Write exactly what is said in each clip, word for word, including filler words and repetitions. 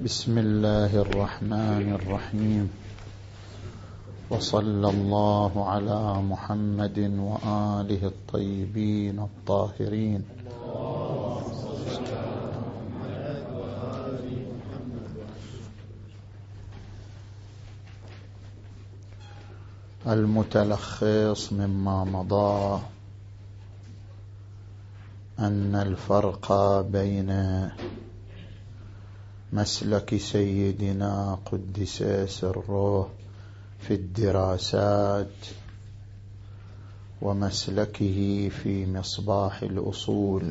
بسم الله الرحمن الرحيم، وصلى الله على محمد وآله الطيبين الطاهرين. المتلخص مما مضى أن الفرق بين مسلك سيدنا قدس سره في الدراسات ومسلكه في مصباح الأصول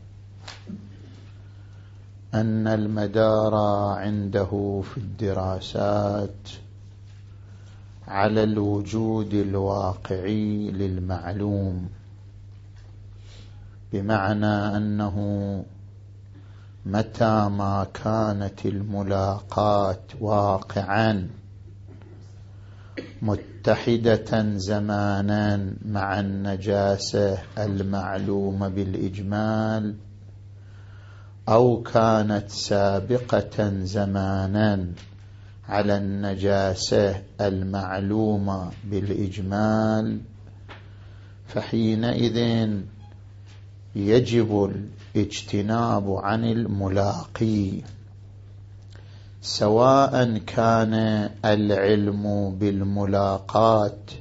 أن المدار عنده في الدراسات على الوجود الواقعي للمعلوم، بمعنى أنه متى ما كانت الملاقات واقعا متحدة زمانا مع النجاسة المعلومة بالإجمال، أو كانت سابقة زمانا على النجاسة المعلومة بالإجمال، فحينئذ يجب الاجتناب عن الملاقي، سواء كان العلم بالملاقات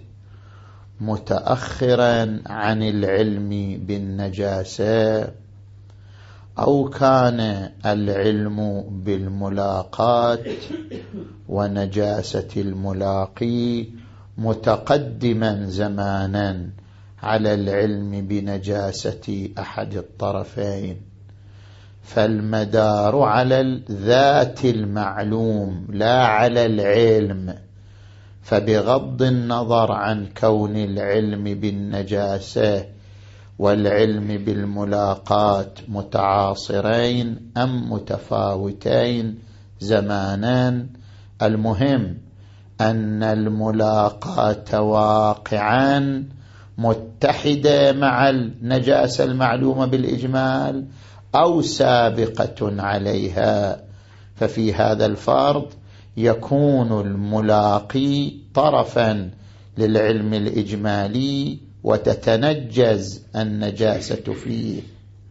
متأخرا عن العلم بالنجاسة، أو كان العلم بالملاقات ونجاسة الملاقي متقدما زمانا على العلم بنجاسة أحد الطرفين. فالمدار على الذات المعلوم لا على العلم، فبغض النظر عن كون العلم بالنجاسة والعلم بالملاقات متعاصرين أم متفاوتين زمانا، المهم أن الملاقاة واقعا متحدة مع النجاسة المعلومة بالإجمال أو سابقة عليها. ففي هذا الفرض يكون الملاقي طرفا للعلم الإجمالي وتتنجز النجاسة فيه.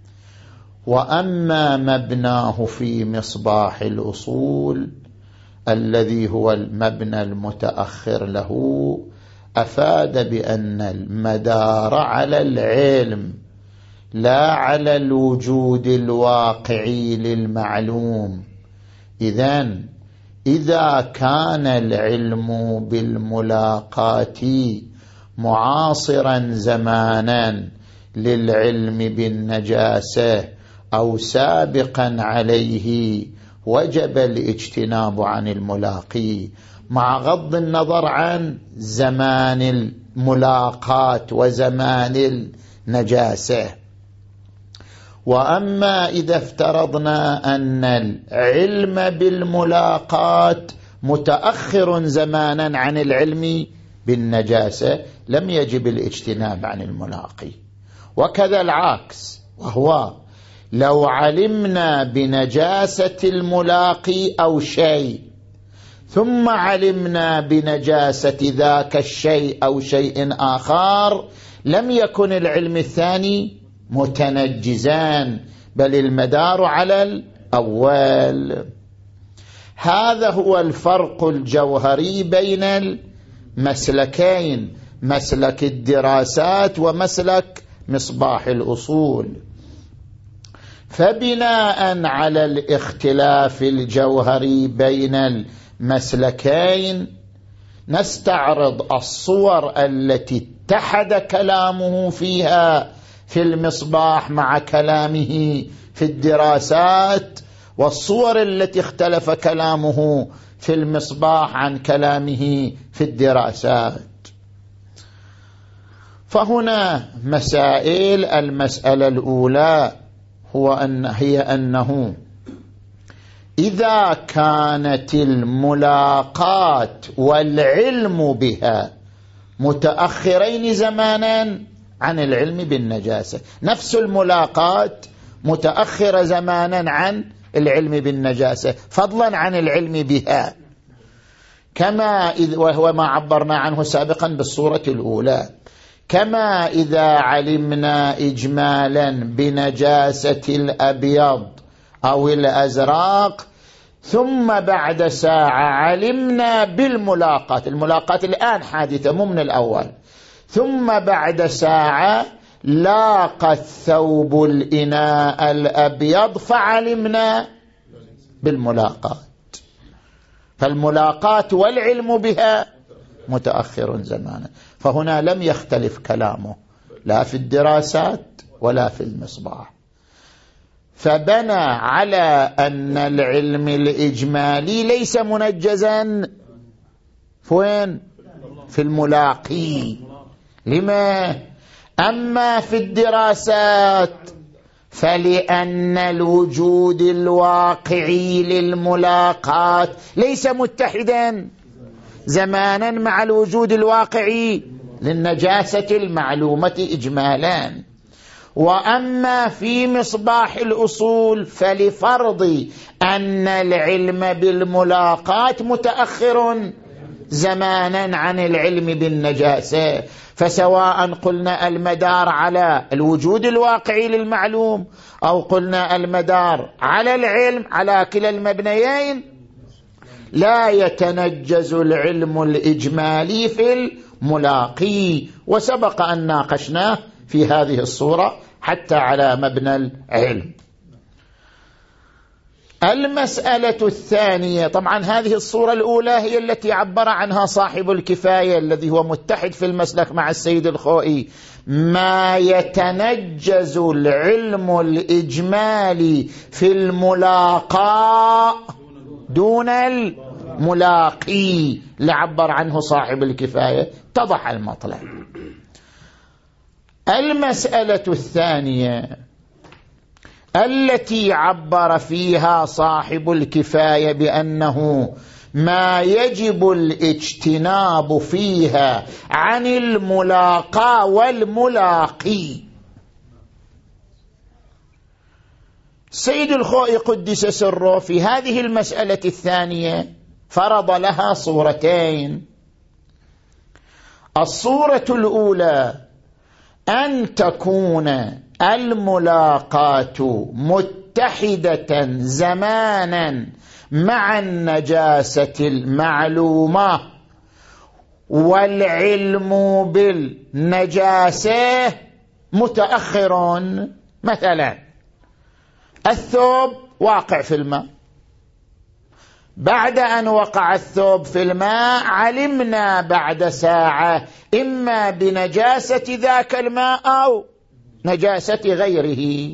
وأما مبناه في مصباح الأصول الذي هو المبنى المتأخر له، أفاد بأن المدار على العلم لا على الوجود الواقعي للمعلوم. إذن إذا كان العلم بالملاقات معاصرا زمانا للعلم بالنجاسة أو سابقا عليه، وجب الاجتناب عن الملاقي مع غض النظر عن زمان الملاقات وزمان النجاسة. وأما إذا افترضنا أن العلم بالملاقات متأخر زمانا عن العلم بالنجاسة، لم يجب الاجتناب عن الملاقي. وكذا العكس، وهو لو علمنا بنجاسة الملاقي أو شيء ثم علمنا بنجاسة ذاك الشيء أو شيء آخر، لم يكن العلم الثاني متنجزان، بل المدار على الأول. هذا هو الفرق الجوهري بين المسلكين، مسلك الدراسات ومسلك مصباح الأصول. فبناء على الاختلاف الجوهري بين المسلكين نستعرض الصور التي اتحد كلامه فيها في المصباح مع كلامه في الدراسات، والصور التي اختلف كلامه في المصباح عن كلامه في الدراسات. فهنا مسائل. المسألة الأولى هو أن هي أنه إذا كانت الملاقات والعلم بها متأخرين زمانا عن العلم بالنجاسة، نفس الملاقات متأخرة زمانا عن العلم بالنجاسة فضلا عن العلم بها، كما إذ وهو ما عبرنا عنه سابقا بالصورة الأولى، كما إذا علمنا إجمالا بنجاسة الأبيض أو الأزرق ثم بعد ساعة علمنا بالملاقات، الملاقات الآن حادثة مو من الأول، ثم بعد ساعة لاقى الثوب الإناء الأبيض فعلمنا بالملاقات، فالملاقات والعلم بها متأخر زمانا. فهنا لم يختلف كلامه لا في الدراسات ولا في المصباح، فبنى على أن العلم الإجمالي ليس منجزا فين؟ في الملاقي. لما؟ أما في الدراسات فلأن الوجود الواقعي للملاقات ليس متحدا زمانا مع الوجود الواقعي للنجاسة المعلومة إجمالا. وأما في مصباح الأصول فلفرض أن العلم بالملاقات متأخر زمانا عن العلم بالنجاسة، فسواء قلنا المدار على الوجود الواقعي للمعلوم أو قلنا المدار على العلم، على كلا المبنيين لا يتنجز العلم الإجمالي في الملاقي، وسبق أن ناقشناه في هذه الصورة حتى على مبنى العلم. المسألة الثانية، طبعا هذه الصورة الأولى هي التي عبر عنها صاحب الكفاية الذي هو متحد في المسلك مع السيد الخوئي، ما يتنجز العلم الإجمالي في الملاقاة دون الملاقي لعبر عنه صاحب الكفاية، اتضح المطلب. المسألة الثانية التي عبر فيها صاحب الكفاية بأنه ما يجب الاجتناب فيها عن الملاقى والملاقي. سيد الخوئي قدس سره في هذه المسألة الثانية فرض لها صورتين. الصورة الأولى أن تكون الملاقاة متحدة زمانا مع النجاسة المعلومة والعلم بالنجاسة متأخر. مثلا الثوب واقع في الماء، بعد أن وقع الثوب في الماء علمنا بعد ساعة إما بنجاسة ذاك الماء أو نجاسة غيره،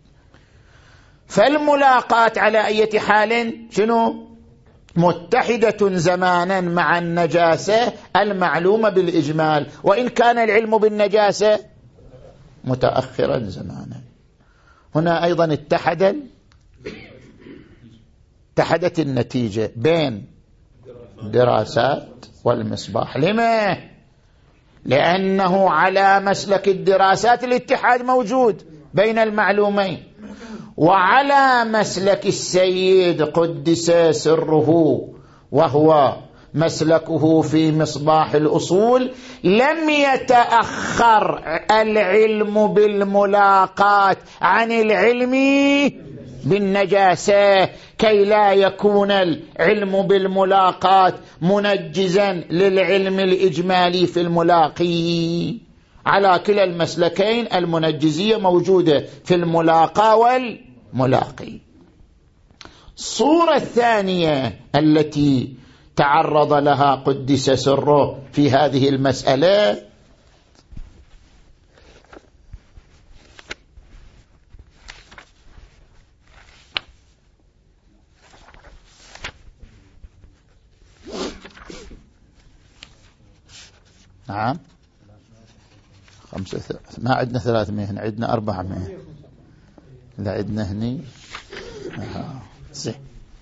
فالملاقات على أي حال شنو؟ متحدة زمانا مع النجاسة المعلومة بالإجمال، وإن كان العلم بالنجاسة متأخرا زمانا. هنا أيضا اتحد اتحدت النتيجة بين الدراسات والمصباح. لما؟ لأنه على مسلك الدراسات الاتحاد موجود بين المعلومين، وعلى مسلك السيد قدس سره وهو مسلكه في مصباح الأصول لم يتأخر العلم بالملاقات عن العلم بالنجاسة، كي لا يكون العلم بالملاقات منجزا للعلم الإجمالي في الملاقي. على كلا المسلكين المنجزية موجودة في الملاقى والملاقي. الصورة الثانية التي تعرض لها قدس سره في هذه المسألة نعم خمسة ث... ما عندنا ثلاثمائة هنا، عندنا أربعمائة. لا عندنا هني آه.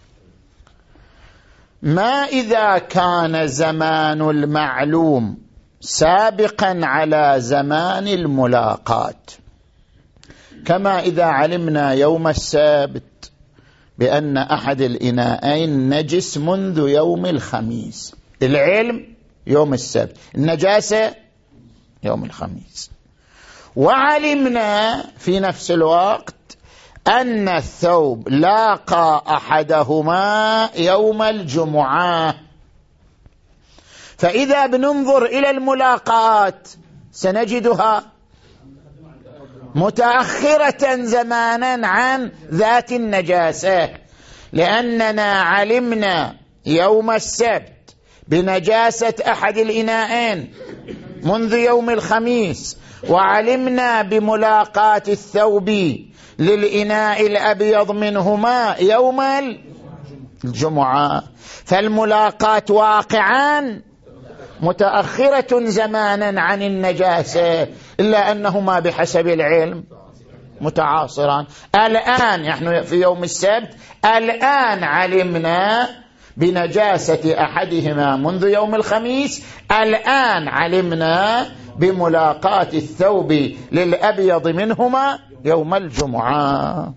ما إذا كان زمان المعلوم سابقا على زمان الملاقات، كما إذا علمنا يوم السبت بأن أحد الإناءين نجس منذ يوم الخميس. العلم يوم السبت، النجاسة يوم الخميس. وعلمنا في نفس الوقت أن الثوب لاقى أحدهما يوم الجمعة، فإذا بننظر إلى الملاقات سنجدها متأخرة زمانا عن ذات النجاسة، لأننا علمنا يوم السبت بنجاسة أحد الإناءين منذ يوم الخميس، وعلمنا بملاقاة الثوب للإناء الأبيض منهما يوم الجمعة، فالملاقاة واقعان متأخرة زمانا عن النجاسة، إلا أنهما بحسب العلم متعاصران. الآن نحن في يوم السبت، الآن علمنا بنجاسة أحدهما منذ يوم الخميس، الآن علمنا بملاقاة الثوب للأبيض منهما يوم الجمعة.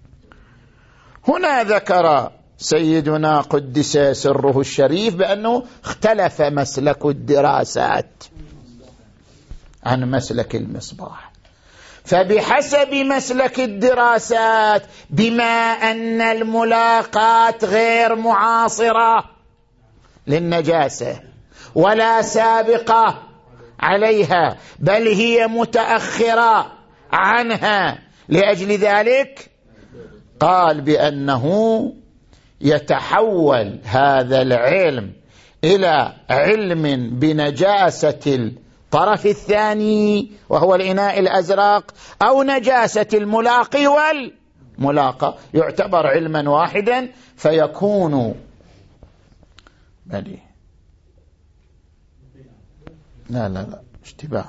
هنا ذكر سيدنا قدس سره الشريف بأنه اختلف مسلك الدراسات عن مسلك المصباح، فبحسب مسلك الدراسات بما أن الملاقات غير معاصرة للنجاسة ولا سابقة عليها، بل هي متأخرة عنها، لأجل ذلك قال بأنه يتحول هذا العلم إلى علم بنجاسة الطرف الثاني وهو الإناء الأزرق، أو نجاسة الملاقي والملاقى، يعتبر علما واحدا، فيكون بلي لا لا لا اشتباه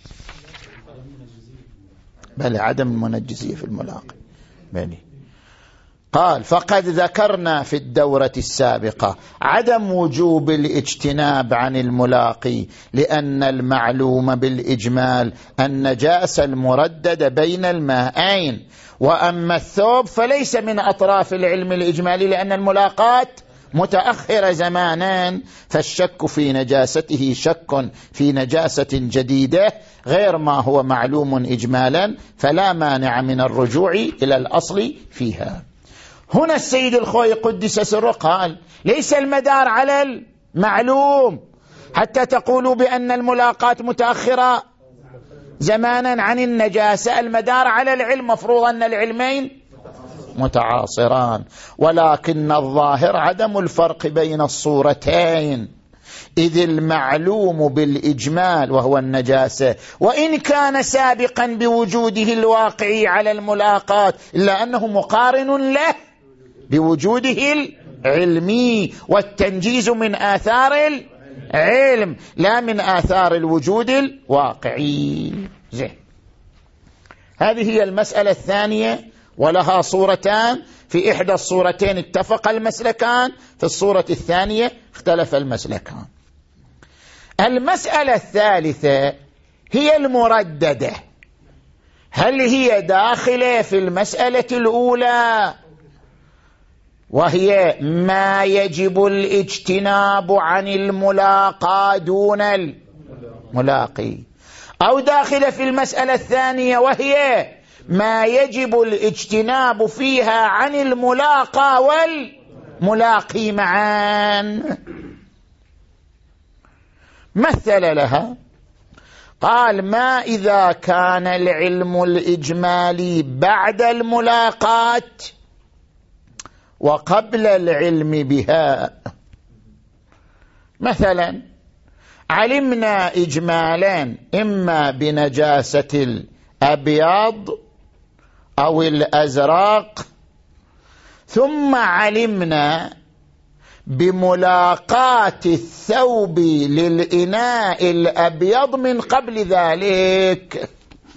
بل عدم المنجزية في الملاقي بلي. قال فقد ذكرنا في الدورة السابقة عدم وجوب الاجتناب عن الملاقي، لأن المعلوم بالإجمال النجاسة المرددة بين المائين، وأما الثوب فليس من أطراف العلم الإجمالي، لأن الملاقات متأخرة زمانا، فالشك في نجاسته شك في نجاسة جديدة غير ما هو معلوم إجمالا، فلا مانع من الرجوع إلى الأصل فيها. هنا السيد الخوئي قدس سره قال ليس المدار على المعلوم حتى تقولوا بأن الملاقات متأخرة زمانا عن النجاسة، المدار على العلم، مفروض أن العلمين متعاصران، ولكن الظاهر عدم الفرق بين الصورتين، إذ المعلوم بالإجمال وهو النجاسة وإن كان سابقا بوجوده الواقعي على الملاقات، إلا أنه مقارن له بوجوده العلمي، والتنجيز من آثار العلم لا من آثار الوجود الواقعي. زين، هذه هي المسألة الثانية، ولها صورتان، في إحدى الصورتين اتفق المسلكان، في الصورة الثانية اختلف المسلكان. المسألة الثالثة هي المرددة، هل هي داخلة في المسألة الأولى وهي ما يجب الاجتناب عن الملاقى دون الملاقي، أو داخلة في المسألة الثانية وهي ما يجب الاجتناب فيها عن الملاقى والملاقي معا؟ مثل لها قال ما إذا كان العلم الإجمالي بعد الملاقات وقبل العلم بها. مثلا علمنا إجمالا إما بنجاسة الأبيض أو الأزرق، ثم علمنا بملاقاة الثوب للإناء الأبيض من قبل ذلك.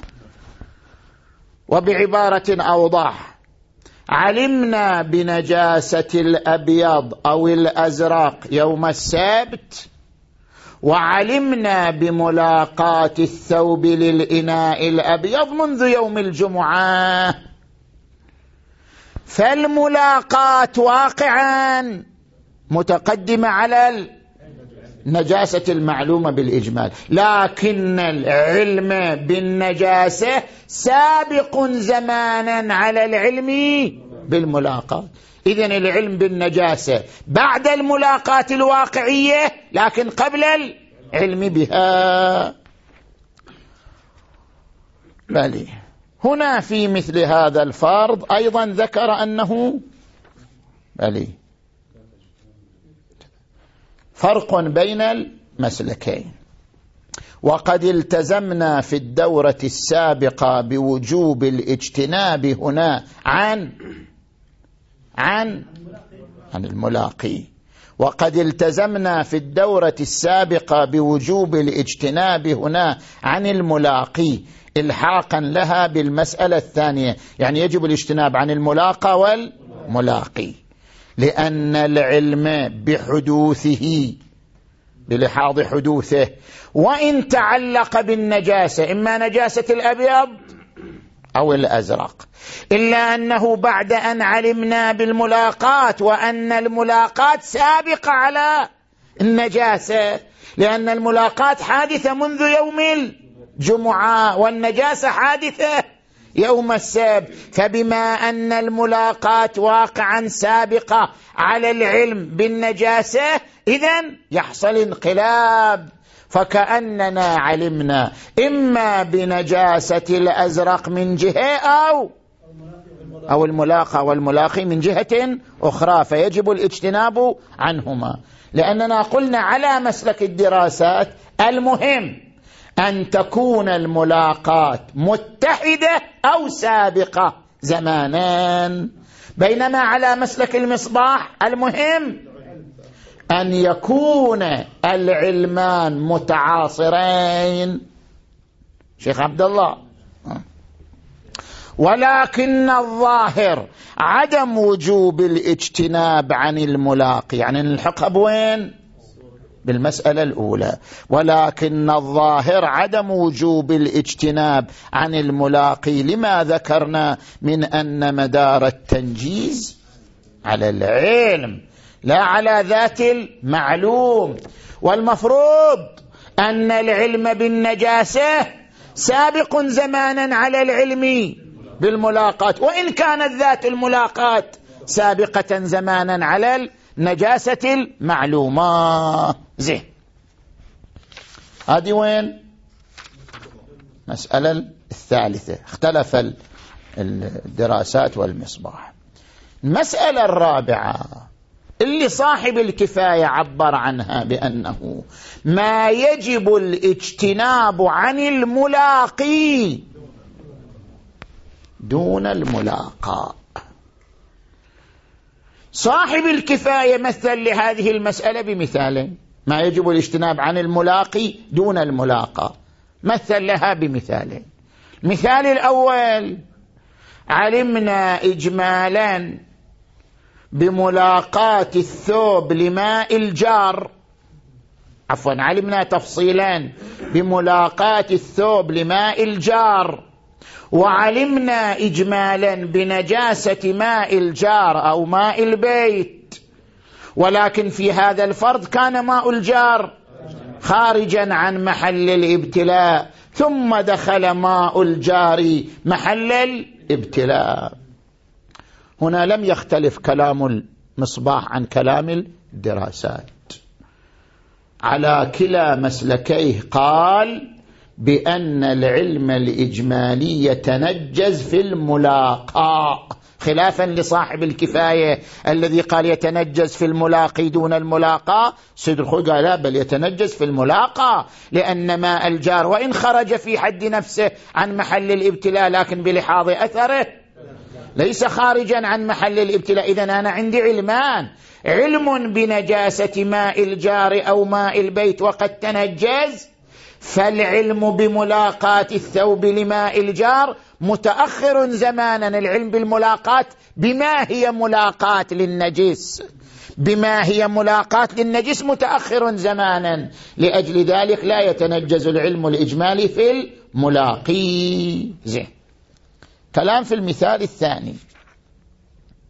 وبعبارة أوضح، علمنا بنجاسة الأبيض أو الأزرق يوم السبت، وعلمنا بملاقاة الثوب للإناء الأبيض منذ يوم الجمعة، فالملاقات واقعا متقدمة على النجاسة المعلومة بالإجمال، لكن العلم بالنجاسة سابق زمانا على العلم بالملاقات. إذن العلم بالنجاسة بعد الملاقات الواقعية لكن قبل العلم بها. بلي هنا في مثل هذا الفرض أيضا ذكر أنه بلي فرق بين المسلكين. وقد التزمنا في الدورة السابقة بوجوب الاجتناب هنا عن عن عن الملاقي، وقد التزمنا في الدورة السابقة بوجوب الاجتناب هنا عن الملاقي إلحاقا لها بالمسألة الثانية، يعني يجب الاجتناب عن الملاقى والملاقي، لأن العلم بحدوثه بلحاظ حدوثه وإن تعلق بالنجاسة إما نجاسة الأبيض أو الأزرق، إلا أنه بعد أن علمنا بالملاقات وأن الملاقات سابقة على النجاسة، لأن الملاقات حادثة منذ يوم الجمعة والنجاسة حادثة يوم السبت، فبما أن الملاقات واقعا سابقة على العلم بالنجاسة إذن يحصل انقلاب، فكأننا علمنا إما بنجاسة الأزرق من جهة أو أو الملاقى والملاقي من جهة أخرى، فيجب الاجتناب عنهما. لأننا قلنا على مسلك الدراسات المهم أن تكون الملاقات متحدة أو سابقة زمانا، بينما على مسلك المصباح المهم أن يكون العلمان متعاصرين. شيخ عبد الله، ولكن الظاهر عدم وجوب الاجتناب عن الملاقي، يعني نلحقها بوين؟ بالمسألة الأولى. ولكن الظاهر عدم وجوب الاجتناب عن الملاقي لما ذكرنا من أن مدار التنجيز على العلم لا على ذات المعلوم، والمفروض أن العلم بالنجاسة سابق زمانا على العلم بالملاقات، وإن كانت ذات الملاقات سابقة زمانا على النجاسة المعلومة. زين، هذه وين مسألة الثالثة، اختلف الدراسات والمصباح. المسألة الرابعة اللي صاحب الكفاية عبر عنها بأنه ما يجب الاجتناب عن الملاقي دون الملاقى. صاحب الكفاية مثل لهذه المسألة بمثالين، ما يجب الاجتناب عن الملاقي دون الملاقى، مثل لها بمثالين. المثال الأول علمنا إجمالا بملاقاة الثوب لماء الجار، عفوا علمنا تفصيلا بملاقاة الثوب لماء الجار، وعلمنا إجمالا بنجاسة ماء الجار أو ماء البيت، ولكن في هذا الفرض كان ماء الجار خارجا عن محل الابتلاء، ثم دخل ماء الجار محل الابتلاء. هنا لم يختلف كلام المصباح عن كلام الدراسات، على كلا مسلكيه قال بأن العلم الإجمالي يتنجز في الملاقى، خلافا لصاحب الكفاية الذي قال يتنجز في الملاقي دون الملاقى. سيد الخوي قال لا، بل يتنجز في الملاقى، لأن ماء الجار وإن خرج في حد نفسه عن محل الابتلاء لكن بلحاظ أثره ليس خارجا عن محل الابتلاء. إذن أنا عندي علمان، علم بنجاسة ماء الجار أو ماء البيت وقد تنجز، فالعلم بملاقاة الثوب لماء الجار متأخر زمانا. العلم بالملاقاة بما هي ملاقاة للنجس، بما هي ملاقاة للنجس متأخر زمانا، لأجل ذلك لا يتنجز العلم الإجمالي في الملاقي. زين، كلام في المثال الثاني.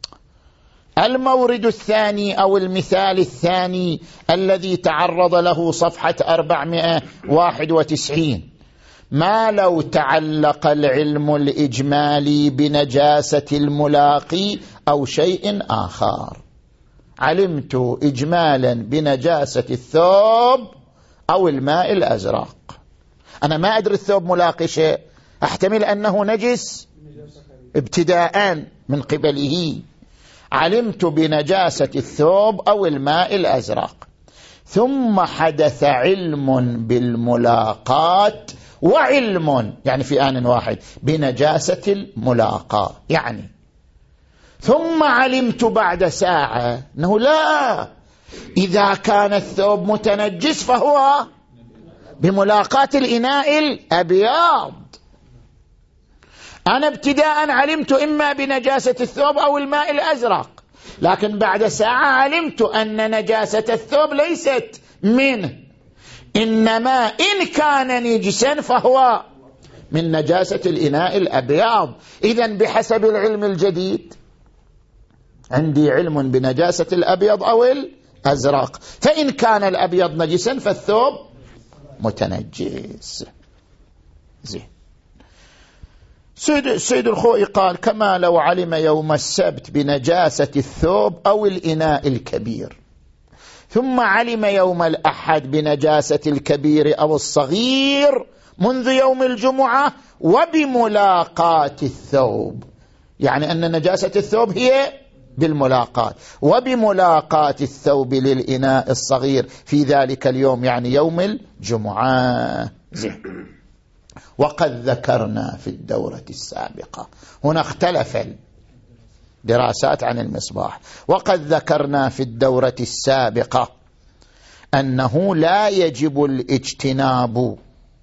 المورد الثاني أو المثال الثاني الذي تعرض له صفحة أربعمائة وواحد وتسعين: ما لو تعلق العلم الإجمالي بنجاسة الملاقي أو شيء آخر. علمت إجمالا بنجاسة الثوب أو الماء الأزرق، أنا ما أدري الثوب ملاقي شيء، أحتمل أنه نجس ابتداء من قبله. علمت بنجاسة الثوب أو الماء الأزرق، ثم حدث علم بالملاقاة وعلم، يعني في آن واحد، بنجاسة الملاقاة، يعني ثم علمت بعد ساعة أنه لا، إذا كان الثوب متنجس فهو بملاقاة الإناء الأبيض. أنا ابتداء علمت إما بنجاسة الثوب أو الماء الأزرق، لكن بعد ساعة علمت أن نجاسة الثوب ليست منه، إنما إن كان نجسا فهو من نجاسة الإناء الأبيض. إذن بحسب العلم الجديد عندي علم بنجاسة الأبيض أو الأزرق، فإن كان الأبيض نجسا فالثوب متنجس. زين. سيد, سيد الخوئي قال: كما لو علم يوم السبت بنجاسة الثوب أو الإناء الكبير، ثم علم يوم الأحد بنجاسة الكبير أو الصغير منذ يوم الجمعة وبملاقاة الثوب، يعني أن نجاسة الثوب هي بالملاقاة، وبملاقاة الثوب للإناء الصغير في ذلك اليوم، يعني يوم الجمعة. زين. وقد ذكرنا في الدورة السابقة، هنا اختلف الدراسات عن المصباح، وقد ذكرنا في الدورة السابقة أنه لا يجب الاجتناب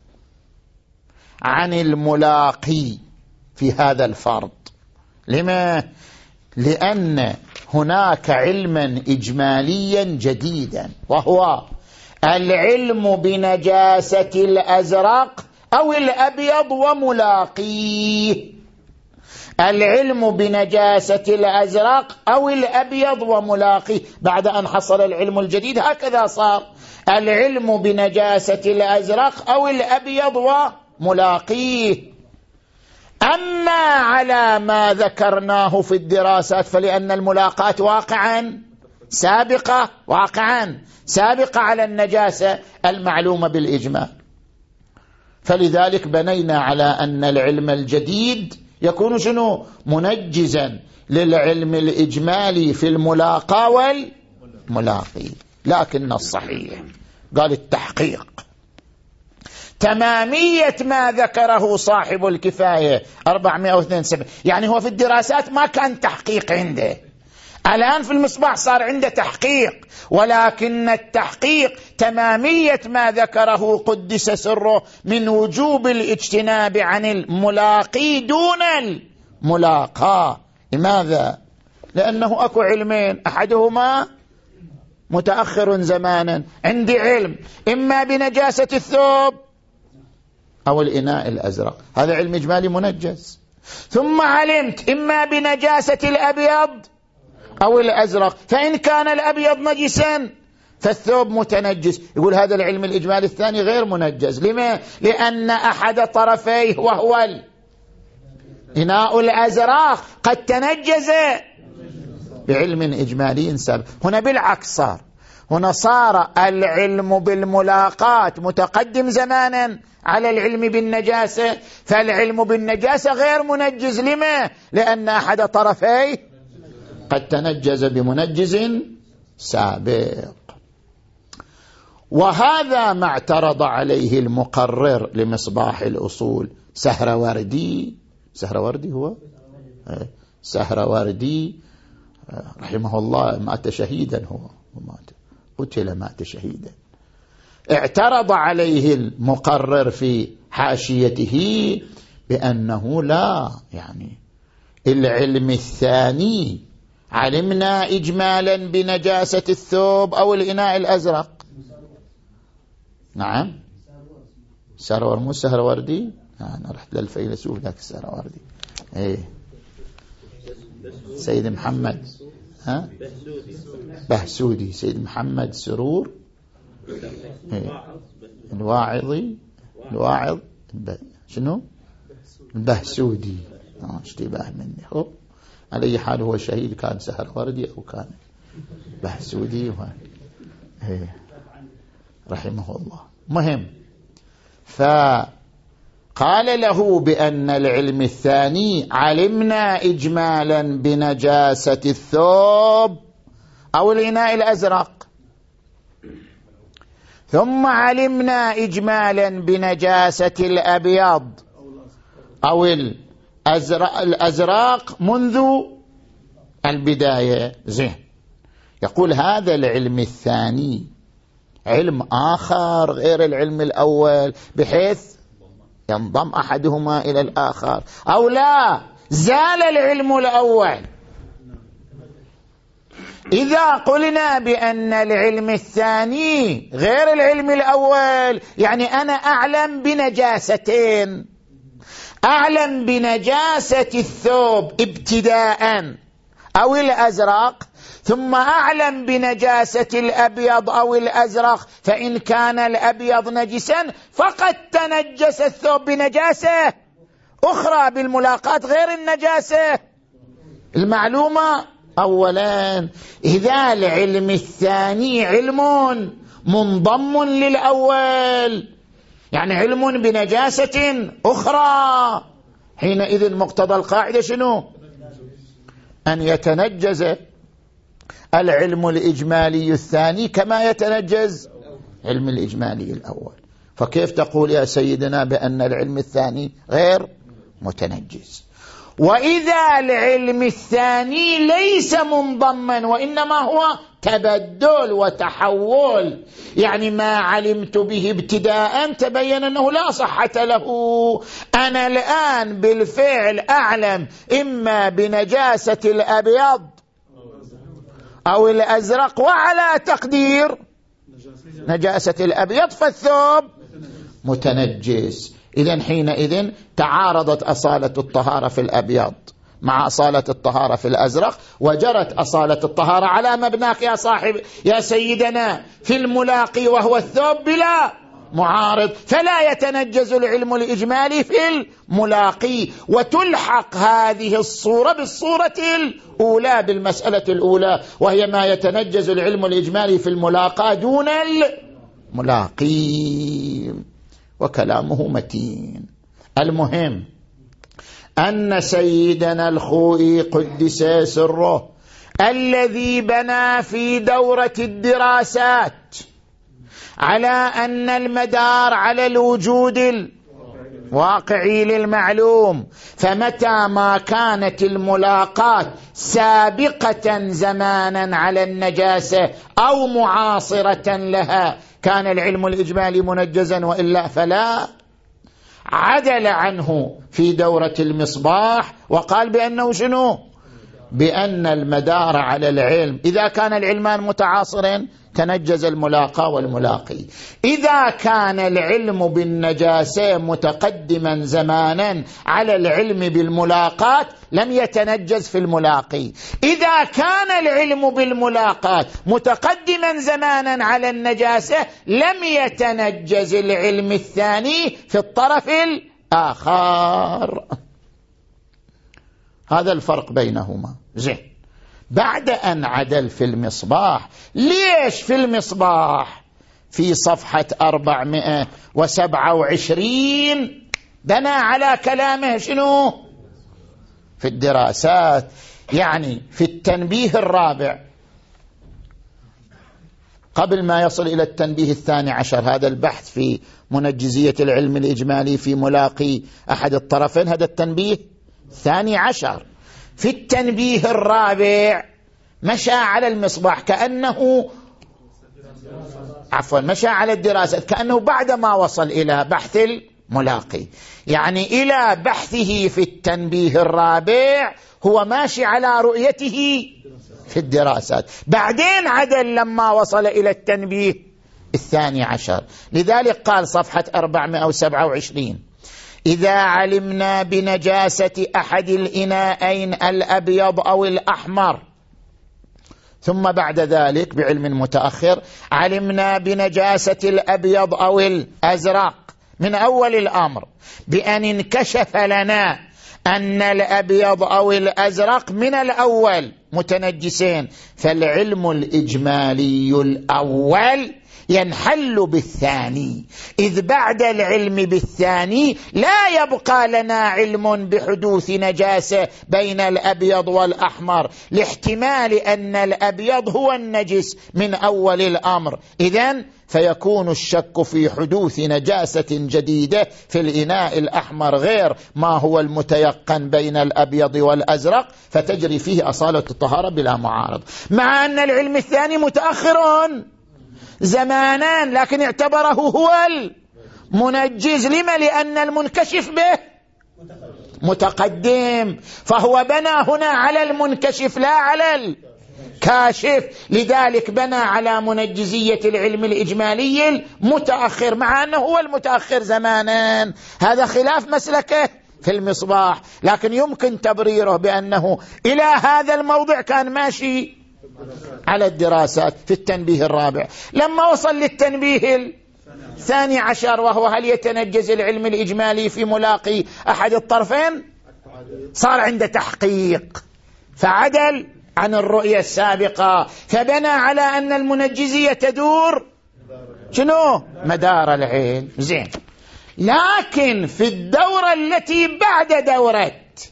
عن الملاقي في هذا الفرض. لما؟ لأن هناك علما إجماليا جديدا، وهو العلم بنجاسة الأزرق أو الأبيض وملاقيه. العلم بنجاسة الأزرق أو الأبيض وملاقيه، بعد أن حصل العلم الجديد هكذا صار العلم بنجاسة الأزرق أو الأبيض وملاقيه. أما على ما ذكرناه في الدراسات فلأن الملاقاة واقعا سابقة واقعا سابقة على النجاسة المعلومة بالإجماع، فلذلك بنينا على أن العلم الجديد يكون شنو؟ منجزا للعلم الإجمالي في الملاقاة والملاقي. لكن الصحيح قال التحقيق تمامية ما ذكره صاحب الكفاية أربعمائة واثنين وسبعين، يعني هو في الدراسات ما كان تحقيق عنده، الآن في المصباح صار عنده تحقيق، ولكن التحقيق تمامية ما ذكره قدس سره من وجوب الاجتناب عن الملاقي دون الملاقاة. لماذا؟ لأنه أكو علمين، أحدهما متأخر زمانا، عندي علم إما بنجاسة الثوب أو الإناء الأزرق، هذا علم إجمالي منجز، ثم علمت إما بنجاسة الأبيض أو الأزرق، فإن كان الأبيض نجسا فالثوب متنجس. يقول هذا العلم الإجمالي الثاني غير منجز. لما؟ لأن أحد طرفيه وهو الإناء الأزرق قد تنجز بعلم إجمالي سابق. هنا بالعكس صار، هنا صار العلم بالملاقات متقدم زمانا على العلم بالنجاسة، فالعلم بالنجاسة غير منجز. لما؟ لأن أحد طرفيه قد تنجز بمنجز سابق. وهذا ما اعترض عليه المقرر لمصباح الأصول سهروردي. سهروردي هو سهروردي رحمه الله، مات شهيدا، هو مات قتل مات شهيدا. اعترض عليه المقرر في حاشيته بأنه لا، يعني العلم الثاني علمنا إجمالا بنجاسة الثوب أو الإناء الأزرق. نعم سهرور، مو سهروردي، أنا رحت للفيلسوف ذاك السهروردي، إيه سيد محمد ها؟ بهسودي سيد محمد سرور الواعظي الواعظ شنو البهسودي آه اشتباه مني. هو على أي حال هو شهيد، كان سهر وردي أو كان بهسودي رحمه الله. مهم، فقال له بأن العلم الثاني علمنا إجمالا بنجاسة الثوب أو الإناء الأزرق، ثم علمنا إجمالا بنجاسة الأبيض أو الأزرق, الأزرق منذ البداية. زين، يقول هذا العلم الثاني علم آخر غير العلم الأول بحيث ينضم أحدهما إلى الآخر، أو لا زال العلم الأول. إذا قلنا بأن العلم الثاني غير العلم الأول، يعني أنا أعلم بنجاستين، أعلم بنجاسة الثوب ابتداء أو الأزرق، ثم أعلم بنجاسة الأبيض أو الأزرق، فإن كان الأبيض نجسا فقد تنجس الثوب بنجاسة أخرى بالملاقات غير النجاسة المعلومة أولا. إذا العلم الثاني علم منضم للأول، يعني علم بنجاسة أخرى، حينئذ مقتضى القاعدة شنو؟ أن يتنجز العلم الإجمالي الثاني كما يتنجز علم الإجمالي الأول. فكيف تقول يا سيدنا بأن العلم الثاني غير متنجز؟ وإذا العلم الثاني ليس منضما وإنما هو تبدل وتحول، يعني ما علمت به ابتداء تبين أنه لا صحة له، أنا الآن بالفعل أعلم إما بنجاسة الأبيض أو الأزرق، وعلى تقدير نجاسة الأبيض فالثوب متنجس. إذن حينئذ تعارضت أصالة الطهارة في الأبيض مع أصالة الطهارة في الأزرق، وجرت أصالة الطهارة على مبناك يا صاحب يا سيدنا في الملاقي وهو الثوب بلا معارض، فلا يتنجز العلم الإجمالي في الملاقي، وتلحق هذه الصورة بالصورة الأولى بالمسألة الأولى، وهي ما يتنجز العلم الإجمالي في الملاقى دون الملاقي، وكلامه متين. المهم أن سيدنا الخوئي قدس سره الذي بنى في دورة الدراسات على أن المدار على الوجود الواقعي للمعلوم، فمتى ما كانت الملاقات سابقة زمانا على النجاسة أو معاصرة لها كان العلم الإجمالي منجزا، وإلا فلا. عدل عنه في دورة المصباح وقال بأنه شنو؟ بأن المدار على العلم إذا كان العلمان متعاصرين تنجز الملاقى والملاقي، إذا كان العلم بالنجاسة متقدما زمانا على العلم بالملاقات لم يتنجز في الملاقي، إذا كان العلم بالملاقات متقدما زمانا على النجاسة لم يتنجز العلم الثاني في الطرف الآخر. هذا الفرق بينهما. زين، بعد أن عدل في المصباح، ليش في المصباح في صفحة أربعمائة وسبعة وعشرين بنى على كلامه شنو؟ في الدراسات، يعني في التنبيه الرابع قبل ما يصل إلى التنبيه الثاني عشر، هذا البحث في منجزية العلم الإجمالي في ملاقي أحد الطرفين، هذا التنبيه الثاني عشر. في التنبيه الرابع مشى على المصباح كأنه عفوا مشى على الدراسة كأنه بعدما وصل إلى بحث الملاقي، يعني إلى بحثه في التنبيه الرابع هو ماشي على رؤيته في الدراسات، بعدين عدل لما وصل إلى التنبيه الثاني عشر. لذلك قال صفحة أربعمائة وسبعة وعشرين: إذا علمنا بنجاسة أحد الإناءين الأبيض أو الأحمر ثم بعد ذلك بعلم متأخر علمنا بنجاسة الأبيض أو الأزرق من أول الأمر، بأن انكشف لنا أن الأبيض أو الأزرق من الأول متنجسين، فالعلم الإجمالي الأول ينحل بالثاني، إذ بعد العلم بالثاني لا يبقى لنا علم بحدوث نجاسة بين الأبيض والأحمر، لاحتمال أن الأبيض هو النجس من أول الأمر. إذن فيكون الشك في حدوث نجاسة جديدة في الإناء الأحمر غير ما هو المتيقن بين الأبيض والأزرق، فتجري فيه أصالة الطهارة بلا معارض، مع أن العلم الثاني متأخر زمانان لكن اعتبره هو المنجز. لما؟ لأن المنكشف به متقدم، فهو بنى هنا على المنكشف لا على الكاشف، لذلك بنى على منجزية العلم الإجمالي المتأخر مع أنه هو المتأخر زمانا. هذا خلاف مسلكه في المصباح، لكن يمكن تبريره بأنه إلى هذا الموضع كان ماشي على الدراسات. في التنبيه الرابع لما وصل للتنبيه الثاني عشر، وهو هل يتنجز العلم الإجمالي في ملاقي أحد الطرفين، صار عنده تحقيق فعدل عن الرؤية السابقة، فبنى على أن المنجزية تدور شنو مدار العلم. زين، لكن في الدورة التي بعد دورة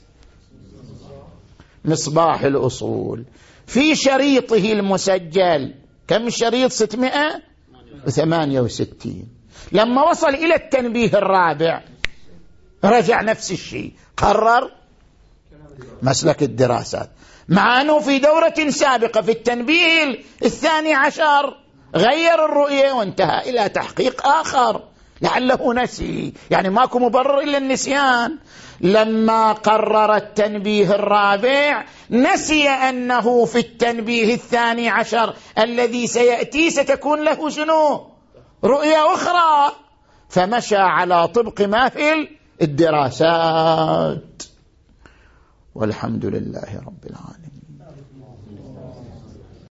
مصباح الأصول في شريطه المسجل، كم شريط؟ ستمائة وثمانية وستين. لما وصل إلى التنبيه الرابع رجع نفس الشيء، قرر مسلك الدراسات، مع أنه في دورة سابقة في التنبيه الثاني عشر غير الرؤية وانتهى إلى تحقيق آخر لعله نسي، يعني ماكو مبرر إلا النسيان. لما قرر التنبيه الرابع نسي أنه في التنبيه الثاني عشر الذي سيأتي ستكون له شنو رؤية أخرى، فمشى على طبق ما في الدراسات. والحمد لله رب العالمين.